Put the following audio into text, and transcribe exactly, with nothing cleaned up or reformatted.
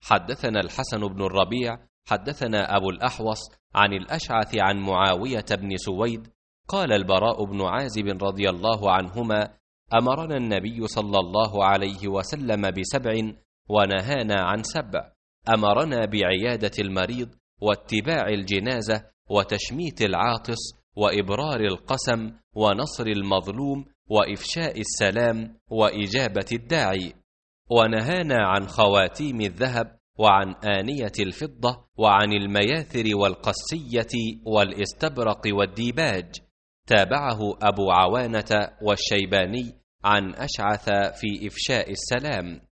حدثنا الحسن بن الربيع حدثنا أبو الأحوص عن الأشعث عن معاوية بن سويد قال البراء بن عازب رضي الله عنهما: أمرنا النبي صلى الله عليه وسلم بسبع ونهانا عن سبع، أمرنا بعيادة المريض واتباع الجنازة وتشميت العاطس وإبرار القسم ونصر المظلوم وإفشاء السلام وإجابة الداعي، ونهانا عن خواتيم الذهب وعن آنية الفضة وعن المياثر والقسية والاستبرق والديباج. تابعه أبو عوانة والشيباني عن أشعث في إفشاء السلام.